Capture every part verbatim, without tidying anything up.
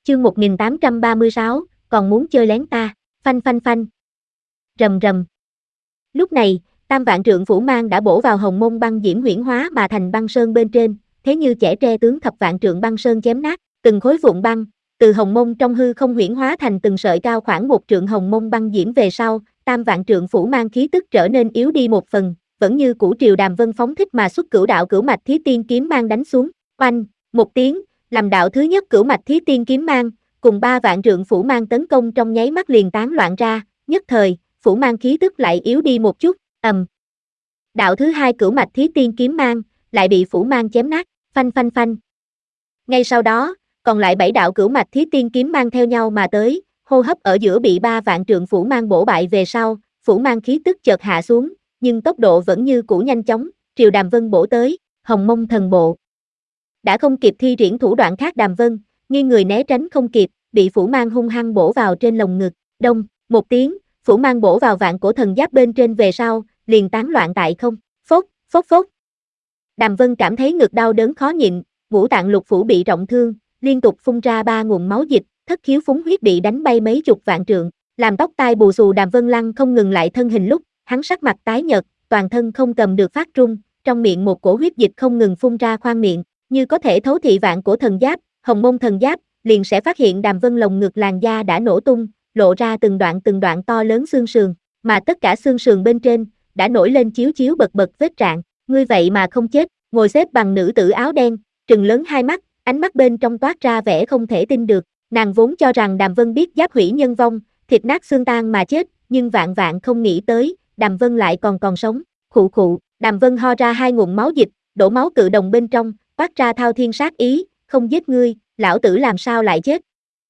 Chương một nghìn tám trăm ba mươi sáu, còn muốn chơi lén ta, phanh phanh phanh. Rầm rầm. Lúc này, tam vạn trượng phủ mang đã bổ vào hồng môn băng diễm huyễn hóa mà thành băng sơn bên trên, thế như chẻ tre tướng thập vạn trượng băng sơn chém nát, từng khối vụn băng, từ hồng môn trong hư không huyễn hóa thành từng sợi cao khoảng một trượng hồng môn băng diễm về sau, tam vạn trượng phủ mang khí tức trở nên yếu đi một phần, vẫn như cũ triều đàm vân phóng thích mà xuất cửu đạo cửu mạch thí tiên kiếm mang đánh xuống, oanh, một tiếng, làm đạo thứ nhất cửu mạch thí tiên kiếm mang, cùng ba vạn trượng phủ mang tấn công trong nháy mắt liền tán loạn ra, nhất thời, phủ mang khí tức lại yếu đi một chút, ầm. Đạo thứ hai cửu mạch thí tiên kiếm mang, lại bị phủ mang chém nát, phanh phanh phanh. Ngay sau đó, còn lại bảy đạo cửu mạch thí tiên kiếm mang theo nhau mà tới, hô hấp ở giữa bị ba vạn trượng phủ mang bổ bại về sau, phủ mang khí tức chợt hạ xuống, nhưng tốc độ vẫn như cũ nhanh chóng, triều đàm vân bổ tới, hồng mông thần bộ. Đã không kịp thi triển thủ đoạn khác đàm vân, nghiêng người né tránh không kịp, bị phủ mang hung hăng bổ vào trên lồng ngực, đông, một tiếng, phủ mang bổ vào vạn cổ thần giáp bên trên về sau, liền tán loạn tại không, phốc, phốc phốc. Đàm vân cảm thấy ngực đau đớn khó nhịn, ngũ tạng lục phủ bị trọng thương, liên tục phun ra ba nguồn máu dịch, thất khiếu phúng huyết bị đánh bay mấy chục vạn trượng, làm tóc tai bù xù đàm vân lăng không ngừng lại thân hình lúc, hắn sắc mặt tái nhợt, toàn thân không cầm được phát run, trong miệng một cổ huyết dịch không ngừng phun ra khoang miệng, như có thể thấu thị vạn cổ thần giáp, hồng môn thần giáp, liền sẽ phát hiện đàm vân lồng ngực làn da đã nổ tung, lộ ra từng đoạn từng đoạn to lớn xương sườn, mà tất cả xương sườn bên trên, đã nổi lên chiếu chiếu bật bật vết rạn, ngươi vậy mà không chết, ngồi xếp bằng nữ tử áo đen, trừng lớn hai mắt, ánh mắt bên trong toát ra vẻ không thể tin được, nàng vốn cho rằng đàm vân biết giáp hủy nhân vong, thịt nát xương tan mà chết, nhưng vạn vạn không nghĩ tới, đàm vân lại còn còn sống, khụ khụ, đàm vân ho ra hai nguồn máu dịch, đổ máu cự đồng bên trong, toát ra thao thiên sát ý, không giết ngươi, lão tử làm sao lại chết?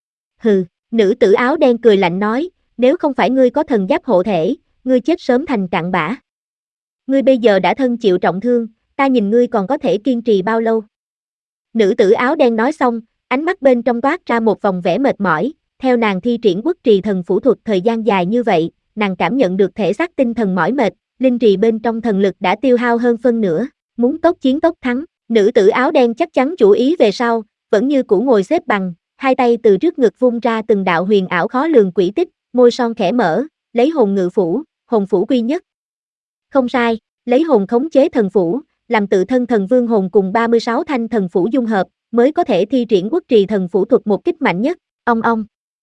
Hừ, nữ tử áo đen cười lạnh nói, nếu không phải ngươi có thần giáp hộ thể, ngươi chết sớm thành cặn bã. Ngươi bây giờ đã thân chịu trọng thương, ta nhìn ngươi còn có thể kiên trì bao lâu? Nữ tử áo đen nói xong, ánh mắt bên trong toát ra một vòng vẻ mệt mỏi, theo nàng thi triển quốc trì thần phủ thuật thời gian dài như vậy, nàng cảm nhận được thể xác tinh thần mỏi mệt, linh trì bên trong thần lực đã tiêu hao hơn phân nửa, muốn tốc chiến tốc thắng, nữ tử áo đen chắc chắn chủ ý về sau, vẫn như cũ ngồi xếp bằng, hai tay từ trước ngực vung ra từng đạo huyền ảo khó lường quỷ tích, môi son khẽ mở, lấy hồn ngự phủ, hồn phủ quy nhất. Không sai, lấy hồn khống chế thần phủ, làm tự thân thần vương hồn cùng ba mươi sáu thanh thần phủ dung hợp, mới có thể thi triển quốc trì thần phủ thuật một kích mạnh nhất, ong ong.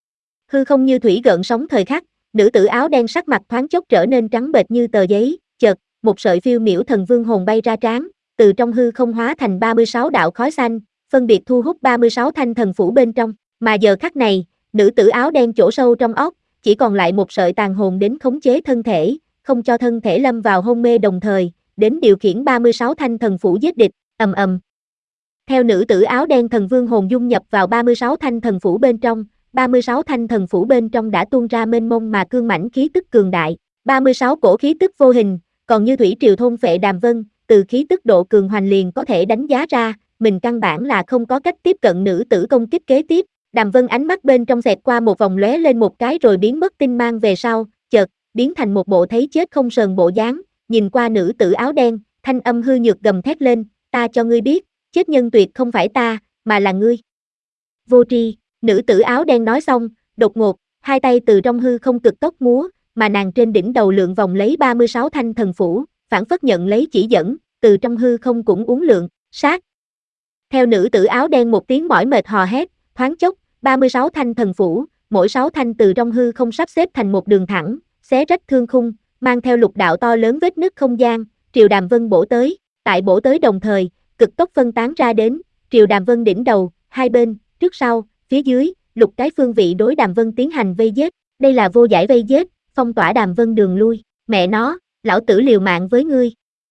Hư không như thủy gợn sóng thời khắc, nữ tử áo đen sắc mặt thoáng chốc trở nên trắng bệch như tờ giấy, chợt, một sợi phiêu miểu thần vương hồn bay ra trán, từ trong hư không hóa thành ba mươi sáu đạo khói xanh, phân biệt thu hút ba mươi sáu thanh thần phủ bên trong, mà giờ khắc này, nữ tử áo đen chỗ sâu trong óc, chỉ còn lại một sợi tàn hồn đến khống chế thân thể, không cho thân thể lâm vào hôn mê đồng thời, đến điều khiển ba mươi sáu thanh thần phủ giết địch, ầm ầm. Theo nữ tử áo đen thần vương hồn dung nhập vào ba mươi sáu thanh thần phủ bên trong, ba mươi sáu thanh thần phủ bên trong đã tuôn ra mênh mông mà cương mãnh khí tức cường đại, ba mươi sáu cổ khí tức vô hình, còn như thủy triều thôn phệ đàm vân, từ khí tức độ cường hoành liền có thể đánh giá ra, mình căn bản là không có cách tiếp cận nữ tử công kích kế tiếp. Đàm vân ánh mắt bên trong xẹt qua một vòng lóe lên một cái rồi biến mất tinh mang về sau, chợt, biến thành một bộ thấy chết không sờn bộ dáng, nhìn qua nữ tử áo đen, thanh âm hư nhược gầm thét lên, ta cho ngươi biết, chết nhân tuyệt không phải ta, mà là ngươi. Vô tri, nữ tử áo đen nói xong, đột ngột, hai tay từ trong hư không cực tốc múa, mà nàng trên đỉnh đầu lượn vòng lấy ba mươi sáu thanh thần phủ, phản phất nhận lấy chỉ dẫn, từ trong hư không cũng uốn lượn, sát. Theo nữ tử áo đen một tiếng mỏi mệt hò hét, thoáng chốc, ba mươi sáu thanh thần phủ, mỗi sáu thanh từ trong hư không sắp xếp thành một đường thẳng, xé rách thương khung, mang theo lục đạo to lớn vết nứt không gian, triều đàm vân bổ tới, tại bổ tới đồng thời, cực tốc phân tán ra đến, triều đàm vân đỉnh đầu, hai bên, trước sau, phía dưới, lục cái phương vị đối đàm vân tiến hành vây giết, đây là vô giải vây giết, phong tỏa đàm vân đường lui, mẹ nó, lão tử liều mạng với ngươi.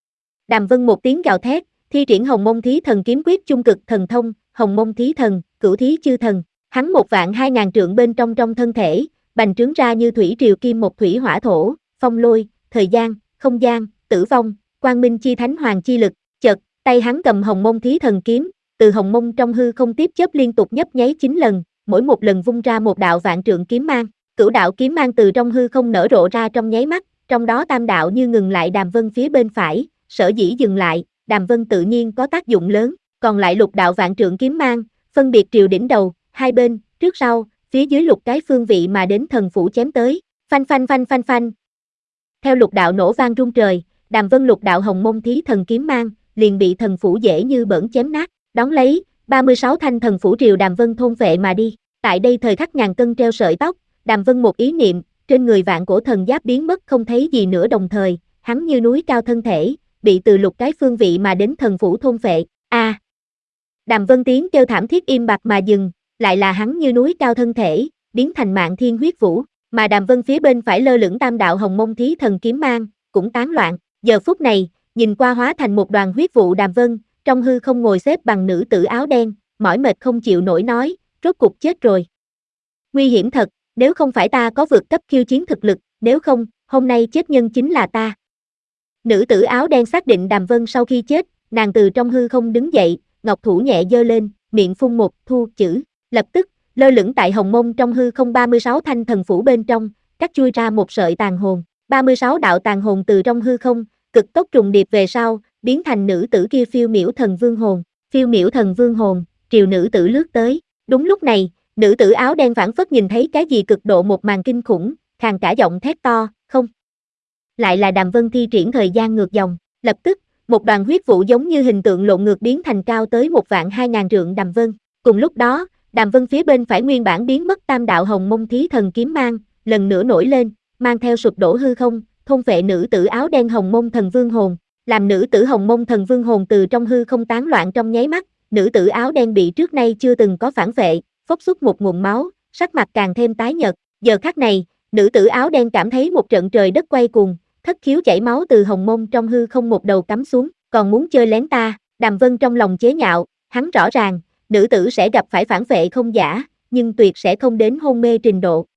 Đàm vân một tiếng gào thét, thi triển hồng mông thí thần kiếm quyết trung cực thần thông, hồng mông thí thần, cửu thí chư thần, hắn một vạn hai ngàn trượng bên trong trong thân thể, bành trướng ra như thủy triều kim một thủy hỏa thổ, phong lôi, thời gian, không gian, tử vong, quang minh chi thánh hoàng chi lực, chợt, tay hắn cầm hồng mông thí thần kiếm, từ hồng mông trong hư không tiếp chớp liên tục nhấp nháy chín lần, mỗi một lần vung ra một đạo vạn trượng kiếm mang, cửu đạo kiếm mang từ trong hư không nở rộ ra trong nháy mắt, trong đó tam đạo như ngừng lại đàm vân phía bên phải, sở dĩ dừng lại, đàm vân tự nhiên có tác dụng lớn, còn lại lục đạo vạn trượng kiếm mang, phân biệt triều đỉnh đầu, hai bên, trước sau, phía dưới lục cái phương vị mà đến thần phủ chém tới, phanh phanh phanh phanh phanh. Theo lục đạo nổ vang rung trời, Đàm Vân lục đạo hồng mông thí thần kiếm mang, liền bị thần phủ dễ như bỡn chém nát, đón lấy, ba mươi sáu thanh thần phủ triều Đàm Vân thôn vệ mà đi, tại đây thời khắc ngàn cân treo sợi tóc, Đàm Vân một ý niệm, trên người vạn cổ thần giáp biến mất không thấy gì nữa đồng thời, hắn như núi cao thân thể, bị từ lục cái phương vị mà đến thần phủ thôn vệ, a. À. Đàm Vân tiếng kêu thảm thiết im bặt mà dừng, lại là hắn như núi cao thân thể, biến thành Mạn Thiên huyết vũ, mà Đàm Vân phía bên phải lơ lửng tam đạo hồng mông thí thần kiếm mang, cũng tán loạn, giờ phút này, nhìn qua hóa thành một đoàn huyết vụ Đàm Vân, trong hư không ngồi xếp bằng nữ tử áo đen, mỏi mệt không chịu nổi nói, rốt cục chết rồi. Nguy hiểm thật, nếu không phải ta có vượt cấp khiêu chiến thực lực, nếu không, hôm nay chết nhân chính là ta. Nữ tử áo đen xác định Đàm Vân sau khi chết, nàng từ trong hư không đứng dậy, ngọc thủ nhẹ giơ lên, miệng phun một thu chữ, lập tức, lơ lửng tại hồng mông trong hư không ba mươi sáu thanh thần phủ bên trong, cắt chui ra một sợi tàn hồn, ba mươi sáu đạo tàn hồn từ trong hư không, cực tốc trùng điệp về sau, biến thành nữ tử kia phiêu miểu thần vương hồn, phiêu miểu thần vương hồn, triều nữ tử lướt tới, đúng lúc này, nữ tử áo đen phảng phất nhìn thấy cái gì cực độ một màn kinh khủng, khàn cả giọng thét to, không. Lại là Đàm Vân thi triển thời gian ngược dòng, lập tức, một đoàn huyết vụ giống như hình tượng lộn ngược biến thành cao tới một vạn hai ngàn trượng Đàm Vân, cùng lúc đó, Đàm Vân phía bên phải nguyên bản biến mất tam đạo hồng mông thí thần kiếm mang, lần nữa nổi lên, mang theo sụp đổ hư không, thôn phệ nữ tử áo đen hồng mông thần vương hồn, làm nữ tử hồng mông thần vương hồn từ trong hư không tán loạn trong nháy mắt, nữ tử áo đen bị trước nay chưa từng có phản vệ, phốc xuất một nguồn máu, sắc mặt càng thêm tái nhợt, giờ khắc này, nữ tử áo đen cảm thấy một trận trời đất quay cuồng, thất khiếu chảy máu từ hồng mông trong hư không một đầu cắm xuống, còn muốn chơi lén ta, Đàm Vân trong lòng chế nhạo, hắn rõ ràng, nữ tử sẽ gặp phải phản vệ không giả, nhưng tuyệt sẽ không đến hôn mê trình độ,